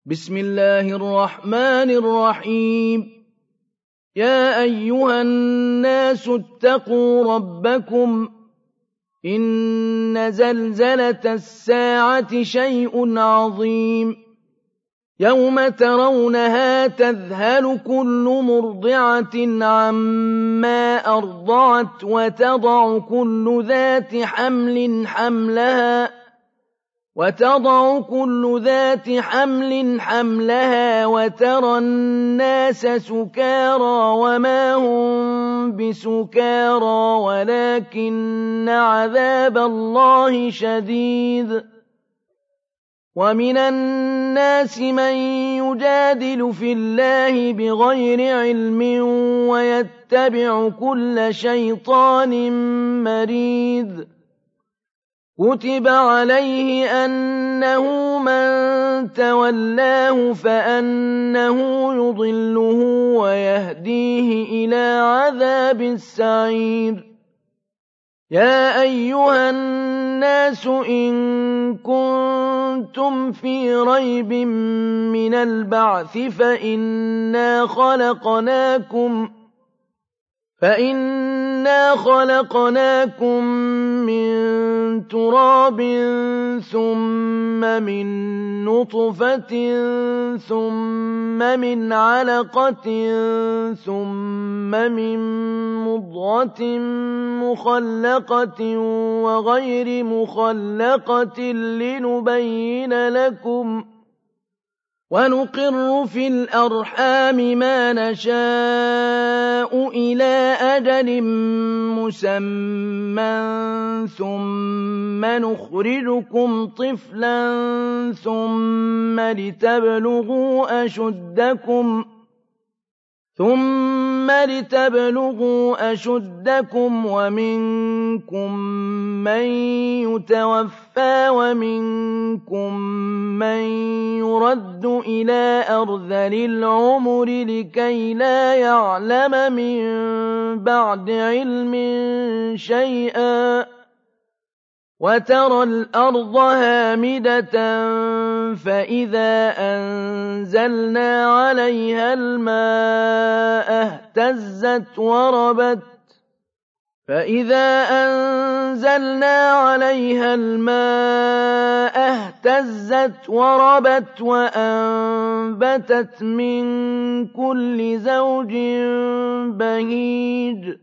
بسم الله الرحمن الرحيم يا أيها الناس اتقوا ربكم إن زلزلة الساعة شيء عظيم يوم ترونها تذهل كل مرضعة عما أرضعت وتضع كل ذات حمل حملها وترى الناس سكارى وما هم بسكارى ولكن عذاب الله شديد ومن الناس من يجادل في الله بغير علم ويتبع كل شيطان مريد كتب عليه أنه من تولاه فأنه يضله ويهديه إلى عذاب السعير يا أيها الناس إن كنتم في ريب من البعث فإنا خلقناكم من تراب ثم من نطفة ثم من علقة ثم من مضغة مخلقة وغير مخلقة لنبين لكم ونقر في الأرحام ما نشاء إلى أجل مسمى ثم نخرجكم طفلا ثم لتبلغوا أشدكم ومنكم من يتوفى ومنكم من يرد إلى أرذل العمر لكي لا يعلم من بعد علم شيئا وترى الأرض هامدة فإذا أنزلنا عليها الماء اهتزت وربت وأنبتت من كل زوج بهيج